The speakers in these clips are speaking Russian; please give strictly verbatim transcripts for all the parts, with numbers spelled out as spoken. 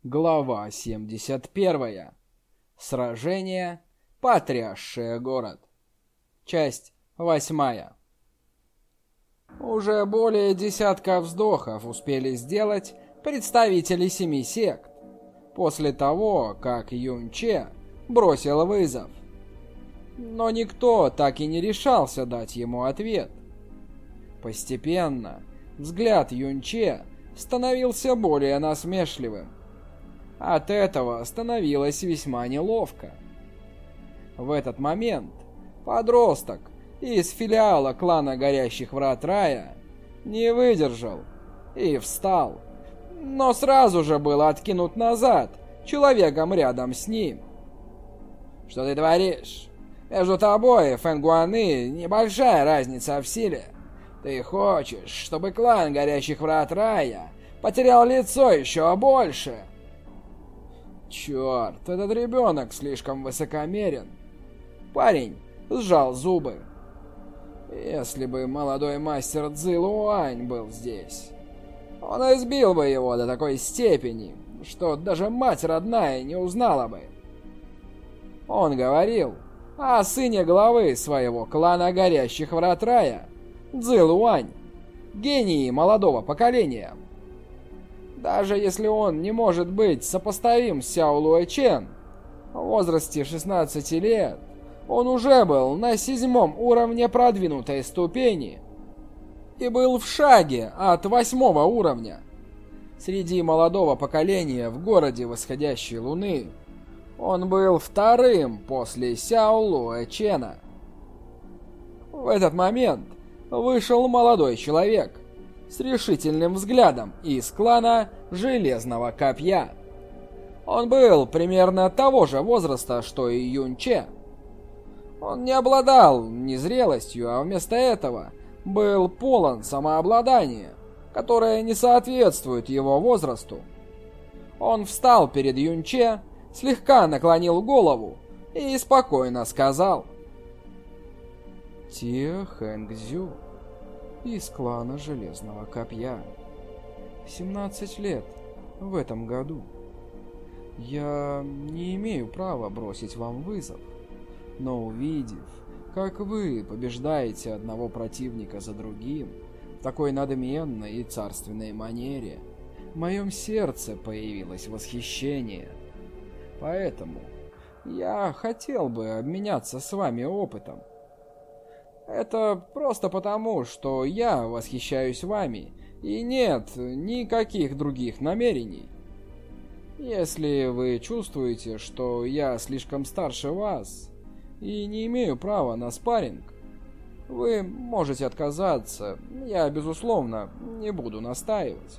Глава семьдесят первая. Сражение, потрясшее город. Часть восьмая. Уже более десятка вздохов успели сделать представители семи сект после того, как Юнь Че бросил вызов. Но никто так и не решался дать ему ответ. Постепенно взгляд Юнь Че становился более насмешливым. От этого становилось весьма неловко. В этот момент подросток из филиала клана Горящих Врат Рая не выдержал и встал, но сразу же был откинут назад человеком рядом с ним. «Что ты творишь? Между тобой и Фэн Гуаны небольшая разница в силе. Ты хочешь, чтобы клан Горящих Врат Рая потерял лицо еще больше?» Черт, этот ребенок слишком высокомерен. Парень сжал зубы. Если бы молодой мастер Цзилуань был здесь, он избил бы его до такой степени, что даже мать родная не узнала бы. Он говорил о сыне главы своего клана Горящих Врат Рая, Цзилуань, гении молодого поколения. Даже если он не может быть сопоставим с Сяо Луэчен, в возрасте шестнадцати лет он уже был на седьмом уровне продвинутой ступени и был в шаге от восьмого уровня. Среди молодого поколения в городе Восходящей Луны он был вторым после Сяо Луэчена. В этот момент вышел молодой человек с решительным взглядом из клана Железного Копья. Он был примерно того же возраста, что и Юнь Че. Он не обладал незрелостью, а вместо этого был полон самообладания, которое не соответствует его возрасту. Он встал перед Юнь Че, слегка наклонил голову и спокойно сказал: «Тио Хэнгзю из клана Железного Копья. семнадцать лет в этом году. Я не имею права бросить вам вызов, но увидев, как вы побеждаете одного противника за другим в такой надменной и царственной манере, в моем сердце появилось восхищение. Поэтому я хотел бы обменяться с вами опытом. Это просто потому, что я восхищаюсь вами, и нет никаких других намерений. Если вы чувствуете, что я слишком старше вас и не имею права на спарринг, вы можете отказаться, я, безусловно, не буду настаивать».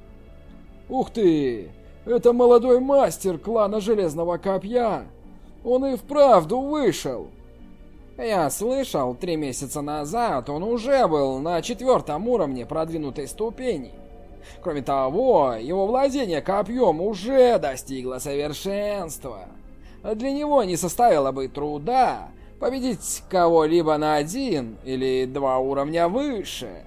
«Ух ты! Это молодой мастер клана Железного Копья! Он и вправду вышел!» «Я слышал, три месяца назад он уже был на четвертом уровне продвинутой ступени. Кроме того, его владение копьем уже достигло совершенства. Для него не составило бы труда победить кого-либо на один или два уровня выше».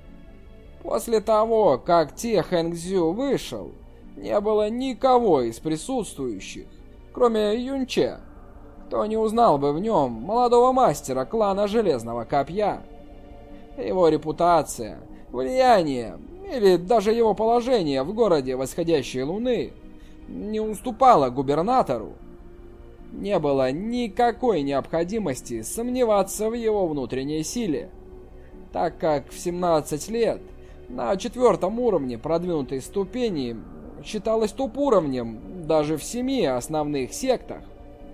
После того, как Тио Хэнгзю вышел, не было никого из присутствующих, кроме Юнь Че, кто не узнал бы в нем молодого мастера клана Железного Копья. Его репутация, влияние или даже его положение в городе Восходящей Луны не уступало губернатору. Не было никакой необходимости сомневаться в его внутренней силе, так как в семнадцать лет на четвертом уровне продвинутой ступени считалось топ-уровнем даже в семи основных сектах.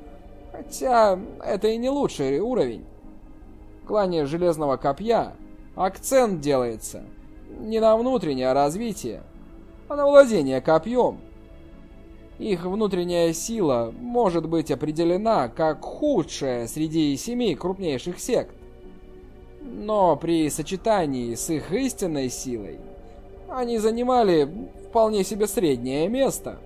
Хотя это и не лучший уровень. В клане Железного Копья акцент делается не на внутреннее развитие, а на владение копьем. Их внутренняя сила может быть определена как худшая среди семи крупнейших сект. Но при сочетании с их истинной силой они занимали вполне себе среднее место.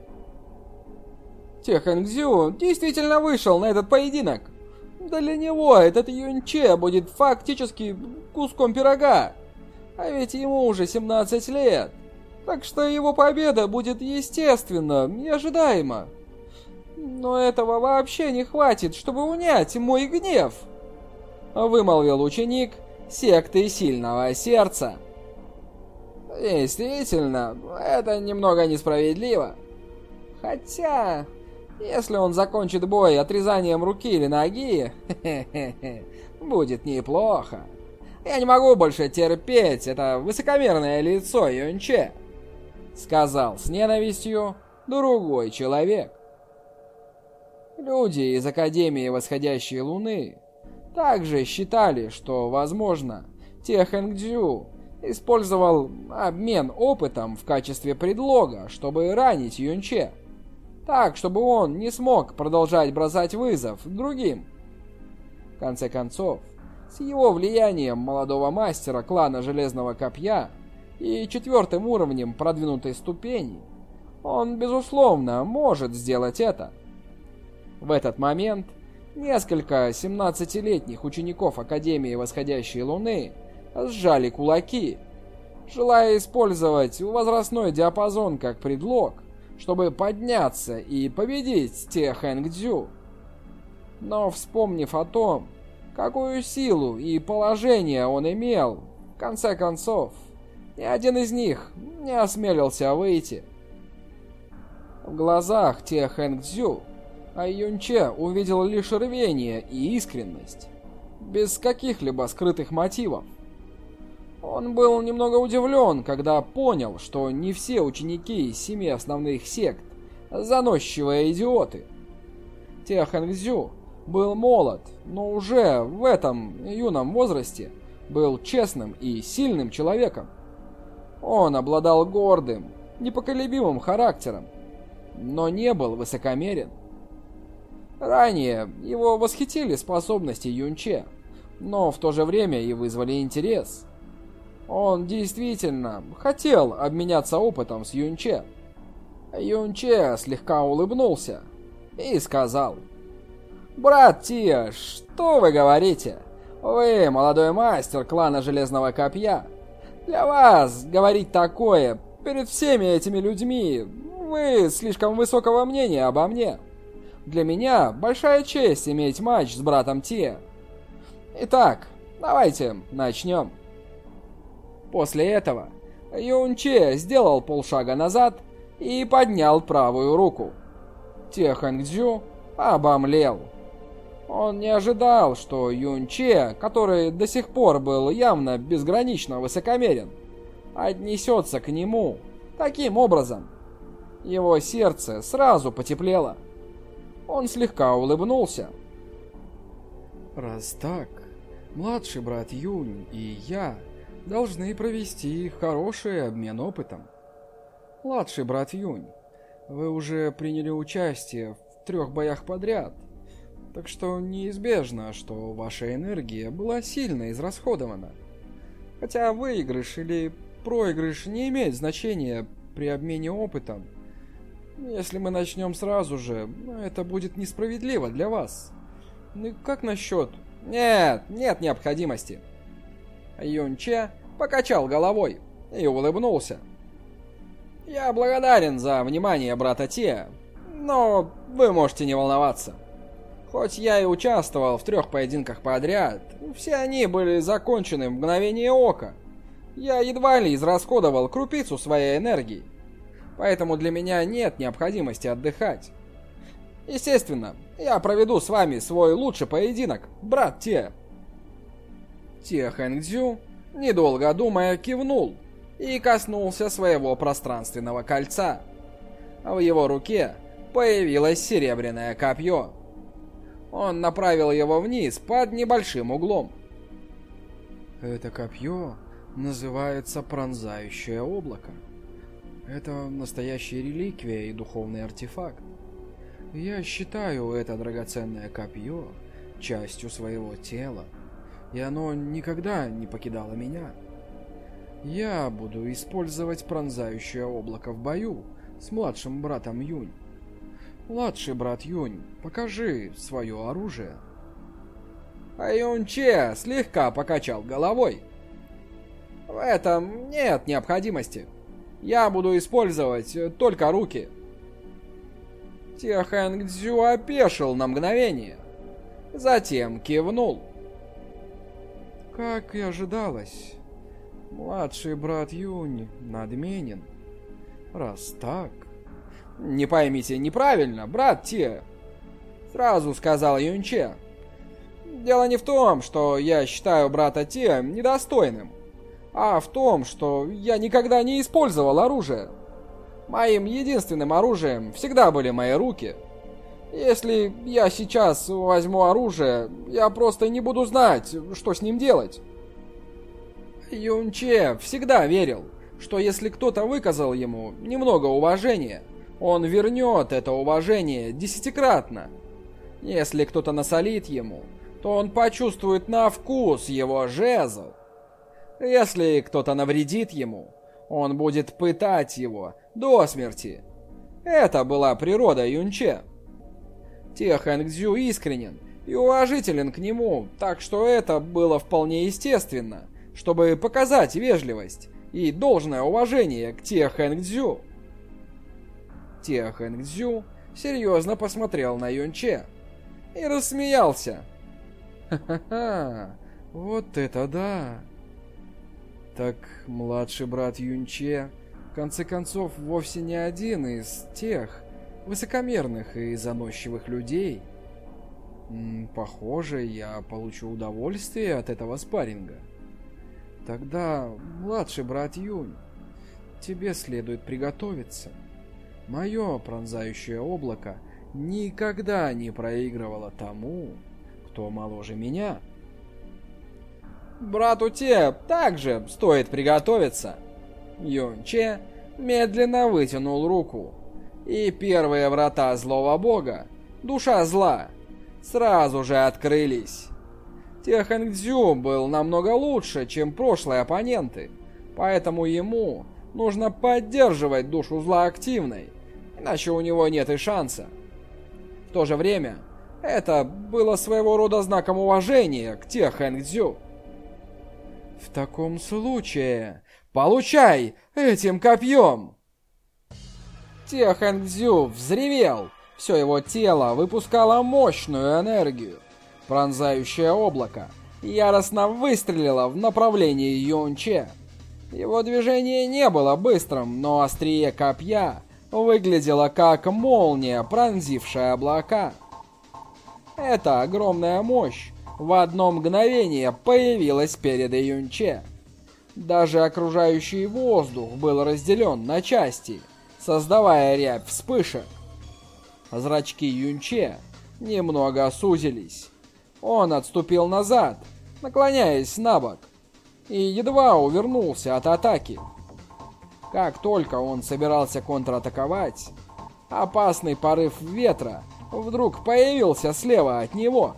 Тио Хэнгзю действительно вышел на этот поединок. Для него этот Юнь Че будет фактически куском пирога. А ведь ему уже семнадцать лет. так что его победа будет естественна и ожидаема. Но этого вообще не хватит, чтобы унять мой гнев, вымолвил ученик секты Сильного Сердца. Действительно, это немного несправедливо. Хотя, если он закончит бой отрезанием руки или ноги, будет неплохо. Я не могу больше терпеть это высокомерное лицо Юнче, сказал с ненавистью другой человек. Люди из Академии Восходящей Луны также считали, что, возможно, Те Хэнгдзю использовал обмен опытом в качестве предлога, чтобы ранить Юнче, так, чтобы он не смог продолжать бросать вызов другим. В конце концов, с его влиянием молодого мастера клана Железного Копья и четвертым уровнем продвинутой ступени, он, безусловно, может сделать это. В этот момент несколько семнадцатилетних учеников Академии Восходящей Луны сжали кулаки, желая использовать возрастной диапазон как предлог, чтобы подняться и победить Те Хэнгдзю. Но, вспомнив о том, какую силу и положение он имел, в конце концов, ни один из них не осмелился выйти. В глазах Те Хэнгдзю а Юнче увидел лишь рвение и искренность, без каких-либо скрытых мотивов. Он был немного удивлен, когда понял, что не все ученики из семи основных сект заносчивые идиоты. Те Хэнгдзю был молод, но уже в этом юном возрасте был честным и сильным человеком. Он обладал гордым, непоколебимым характером, но не был высокомерен. Ранее его восхитили способности Юнче, но в то же время и вызвали интерес. Он действительно хотел обменяться опытом с Юнче. Юнче слегка улыбнулся и сказал: «Брат Тия, что вы говорите? Вы молодой мастер клана Железного Копья. Для вас говорить такое перед всеми этими людьми, вы слишком высокого мнения обо мне. Для меня большая честь иметь матч с братом Тия. Итак, давайте начнем». После этого Юнче сделал полшага назад и поднял правую руку. Те Хэнгдзю обомлел. Он не ожидал, что Юнче, который до сих пор был явно безгранично высокомерен, отнесется к нему таким образом. Его сердце сразу потеплело. Он слегка улыбнулся. «Раз так, младший брат Юнь и я должны провести хороший обмен опытом. Младший брат Юнь, вы уже приняли участие в трех боях подряд, так что неизбежно, что ваша энергия была сильно израсходована. Хотя выигрыш или проигрыш не имеет значения при обмене опытом. Если мы начнем сразу же, это будет несправедливо для вас. Ну как насчет... Нет, нет необходимости». Юнче покачал головой и улыбнулся. «Я благодарен за внимание брата Тия, но вы можете не волноваться. Хоть я и участвовал в трех поединках подряд, все они были закончены в мгновение ока. Я едва ли израсходовал крупицу своей энергии, поэтому для меня нет необходимости отдыхать. Естественно, я проведу с вами свой лучший поединок, брат Тия». Те Хэнгдзю, недолго думая, кивнул и коснулся своего пространственного кольца. В его руке появилось серебряное копье. Он направил его вниз под небольшим углом. «Это копье называется Пронзающее облако. Это настоящая реликвия и духовный артефакт. Я считаю это драгоценное копье частью своего тела, и оно никогда не покидало меня. Я буду использовать Пронзающее облако в бою с младшим братом Юнь. Младший брат Юнь, покажи свое оружие». А Юнче слегка покачал головой. «В этом нет необходимости. Я буду использовать только руки. Те Хэнг Цзю опешил на мгновение. Затем кивнул. Как и ожидалось, младший брат Юнь надменен. Раз так... Не поймите неправильно, брат Те. Сразу сказал Юнче. Дело не в том, что я считаю брата Те недостойным, а в том, что я никогда не использовал оружие. Моим единственным оружием всегда были мои руки. Если я сейчас возьму оружие, я просто не буду знать, что с ним делать. Юнче всегда верил, что если кто-то выказал ему немного уважения, он вернет это уважение десятикратно. Если кто-то насолит ему, то он почувствует на вкус его жезл. Если кто-то навредит ему, он будет пытать его до смерти. Это была природа Юнче. Те Хэнг Цзю искренен и уважителен к нему, так что это было вполне естественно, чтобы показать вежливость и должное уважение к Те Хэнг Цзю. Те Хэнг Цзю серьезно посмотрел на Юнче и рассмеялся. Ха-ха-ха, вот это да! Так младший брат Юнче, в конце концов, вовсе не один из тех высокомерных и заносчивых людей. М, похоже, я получу удовольствие от этого спарринга. Тогда, младший брат Юнь, тебе следует приготовиться. Мое пронзающее облако никогда не проигрывало тому, кто моложе меня. Брату Те также стоит приготовиться. Юнче медленно вытянул руку, и первые врата злого бога, душа зла, сразу же открылись. Те Хэнг Цзю был намного лучше, чем прошлые оппоненты, поэтому ему нужно поддерживать душу зла активной, иначе у него нет и шанса. В то же время, это было своего рода знаком уважения к Те Хэнг Цзю. В таком случае, получай этим копьем! Те Хэнг Цзю взревел, все его тело выпускало мощную энергию. Пронзающее облако яростно выстрелило в направлении Юнче. Его движение не было быстрым, но острие копья выглядело как молния, пронзившая облака. Эта огромная мощь в одно мгновение появилась перед Юнче. Даже окружающий воздух был разделен на части, создавая рябь вспышек. Зрачки Юнче немного сузились. Он отступил назад, наклоняясь на бок, и едва увернулся от атаки. Как только он собирался контратаковать, опасный порыв ветра вдруг появился слева от него.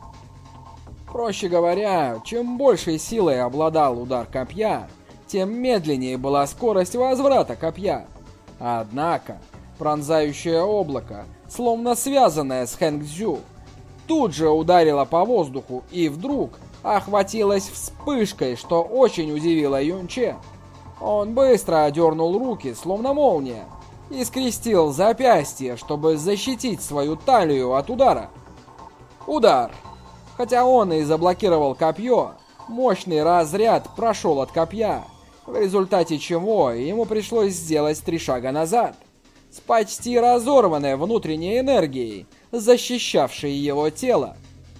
Проще говоря, чем большей силой обладал удар копья, тем медленнее была скорость возврата копья. Однако, пронзающее облако, словно связанное с Хэнг Цзю, тут же ударило по воздуху и вдруг охватилось вспышкой, что очень удивило Юнче. Он быстро одернул руки, словно молния, и скрестил запястье, чтобы защитить свою талию от удара. Удар! Хотя он и заблокировал копье, мощный разряд прошел от копья, в результате чего ему пришлось сделать три шага назад, с почти разорванной внутренней энергией, защищавшей его тело.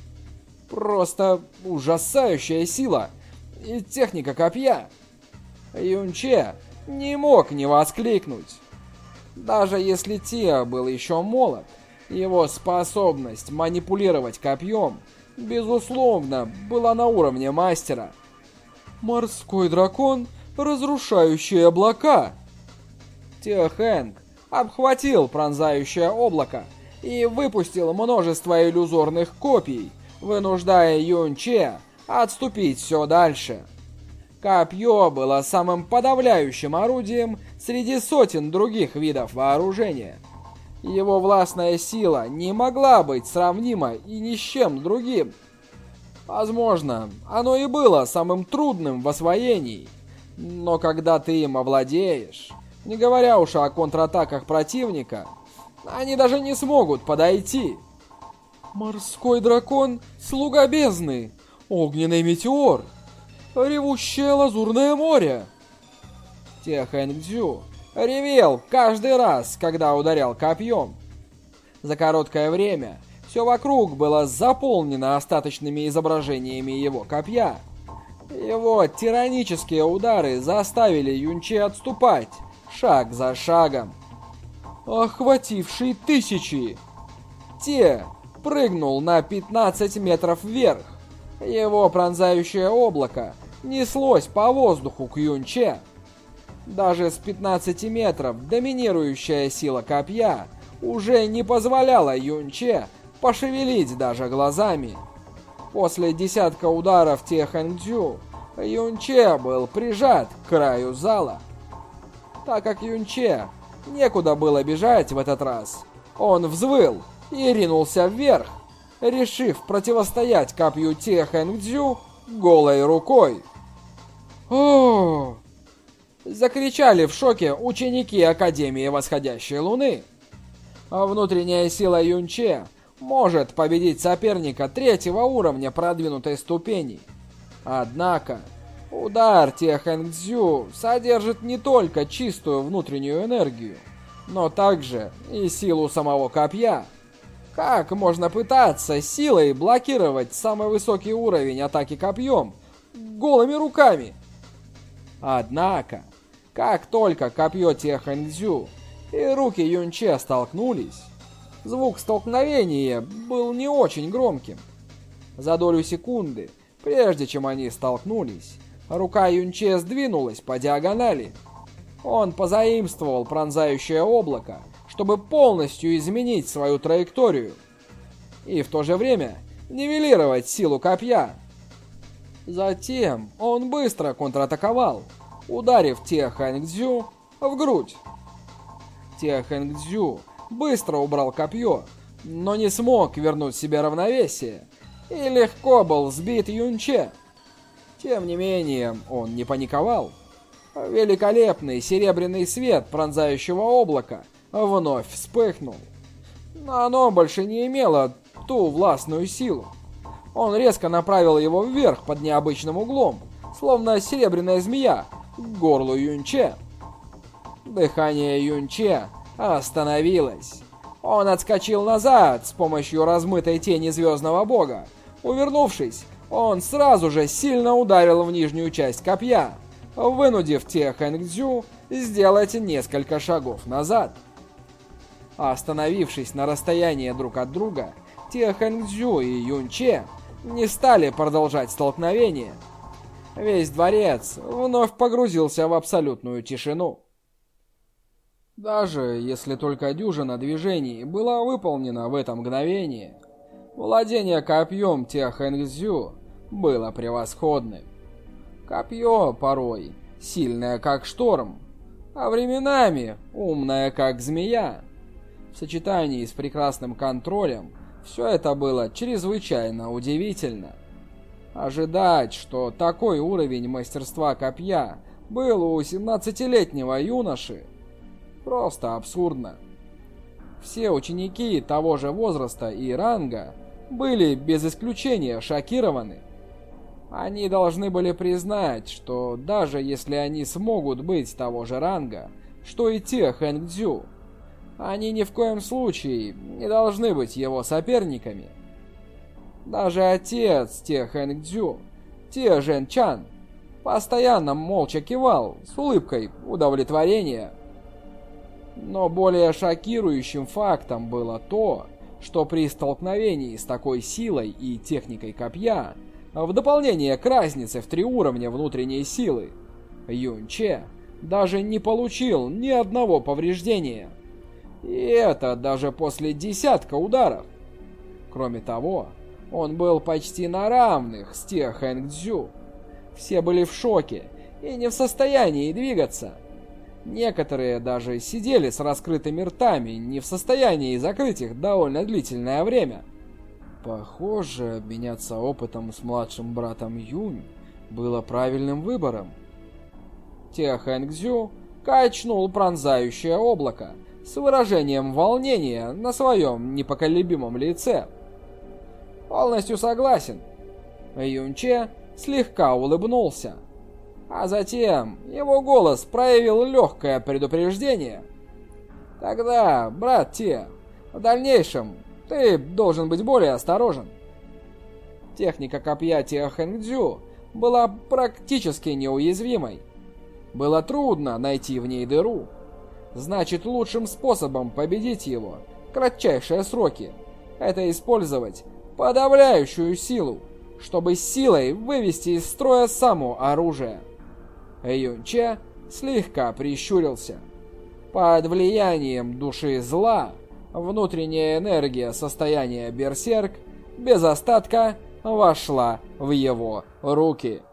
Просто ужасающая сила и техника копья. Юнче не мог не воскликнуть. Даже если Те был еще молод, его способность манипулировать копьем, безусловно, была на уровне мастера. Морской дракон, разрушающий облака. Те Хэнг обхватил пронзающее облако и выпустил множество иллюзорных копий, вынуждая Юнче отступить все дальше. Копье было самым подавляющим орудием среди сотен других видов вооружения. Его властная сила не могла быть сравнима и ни с чем другим. Возможно, оно и было самым трудным в освоении, но когда ты им овладеешь, Не говоря уж о контратаках противника, они даже не смогут подойти. Морской дракон, слуга бездны, огненный метеор, ревущее лазурное море. Те Хэнг-Дзю ревел каждый раз, когда ударял копьем. За короткое время все вокруг было заполнено остаточными изображениями его копья. Его тиранические удары заставили Юнче отступать, шаг за шагом. Охвативший тысячи. Те прыгнул на пятнадцать метров вверх. Его пронзающее облако неслось по воздуху к Юнче. Даже с пятнадцати метров доминирующая сила копья уже не позволяла Юнче пошевелить даже глазами. После десятка ударов Те Хэнг-Дзю Юнче был прижат к краю зала. Так как Юнче некуда было бежать в этот раз, он взвыл и ринулся вверх, решив противостоять копью Те Хэнг-Дзю голой рукой. О! Закричали в шоке ученики Академии Восходящей Луны. А внутренняя сила Юнче может победить соперника третьего уровня продвинутой ступени. Однако, удар Те Хэнг-Дзю содержит не только чистую внутреннюю энергию, но также и силу самого копья. Как можно пытаться силой блокировать самый высокий уровень атаки копьем голыми руками? Однако, как только копье Те Хэнг-Дзю и руки Юнче столкнулись, звук столкновения был не очень громким. За долю секунды, прежде чем они столкнулись, рука Юнче сдвинулась по диагонали. Он позаимствовал пронзающее облако, чтобы полностью изменить свою траекторию и в то же время нивелировать силу копья. Затем он быстро контратаковал, ударив Те Хэнг-Дзю в грудь. Те Хэнг-Дзю быстро убрал копье, но не смог вернуть себе равновесие и легко был сбит Юнче. Тем не менее, он не паниковал. Великолепный серебряный свет пронзающего облака вновь вспыхнул. Но оно больше не имело ту властную силу. Он резко направил его вверх под необычным углом, словно серебряная змея, к горлу Юнче. Дыхание Юнче остановилось. Он отскочил назад с помощью размытой тени Звездного Бога. Увернувшись, он сразу же сильно ударил в нижнюю часть копья, вынудив Те Хэнг-Дзю сделать несколько шагов назад. Остановившись на расстоянии друг от друга, Те Хэнг-Дзю и Юнче не стали продолжать столкновение. Весь дворец вновь погрузился в абсолютную тишину. Даже если только дюжина движений была выполнена в это мгновение, владение копьем Те Хэнг-Дзю было превосходным. Копье порой сильное как шторм, а временами умное как змея. В сочетании с прекрасным контролем все это было чрезвычайно удивительно. Ожидать, что такой уровень мастерства копья был у семнадцатилетнего юноши, просто абсурдно. Все ученики того же возраста и ранга были без исключения шокированы. Они должны были признать, что даже если они смогут быть того же ранга, что и Те Хэнг-Дзю, они ни в коем случае не должны быть его соперниками. Даже отец Те Хэнг-Дзю, Те Жэн-Чан, постоянно молча кивал с улыбкой удовлетворения. Но более шокирующим фактом было то, что при столкновении с такой силой и техникой копья, в дополнение к разнице в три уровня внутренней силы, Юнче даже не получил ни одного повреждения. И это даже после десятка ударов. Кроме того, он был почти на равных с Те Хэнг-Дзю. Все были в шоке и не в состоянии двигаться. Некоторые даже сидели с раскрытыми ртами, не в состоянии закрыть их довольно длительное время. Похоже, обменяться опытом с младшим братом Юнь было правильным выбором. Те Хэнг-Дзю, качнул пронзающее облако с выражением волнения на своем непоколебимом лице. «Полностью согласен». Юнче слегка улыбнулся, а затем его голос проявил легкое предупреждение. «Тогда, брат Те, в дальнейшем ты должен быть более осторожен». Техника копья Те Хэнгдзю была практически неуязвимой. Было трудно найти в ней дыру. Значит, лучшим способом победить его в кратчайшие сроки — это использовать подавляющую силу, чтобы силой вывести из строя само оружие. Юнче слегка прищурился. Под влиянием души зла внутренняя энергия состояния берсерк без остатка вошла в его руки.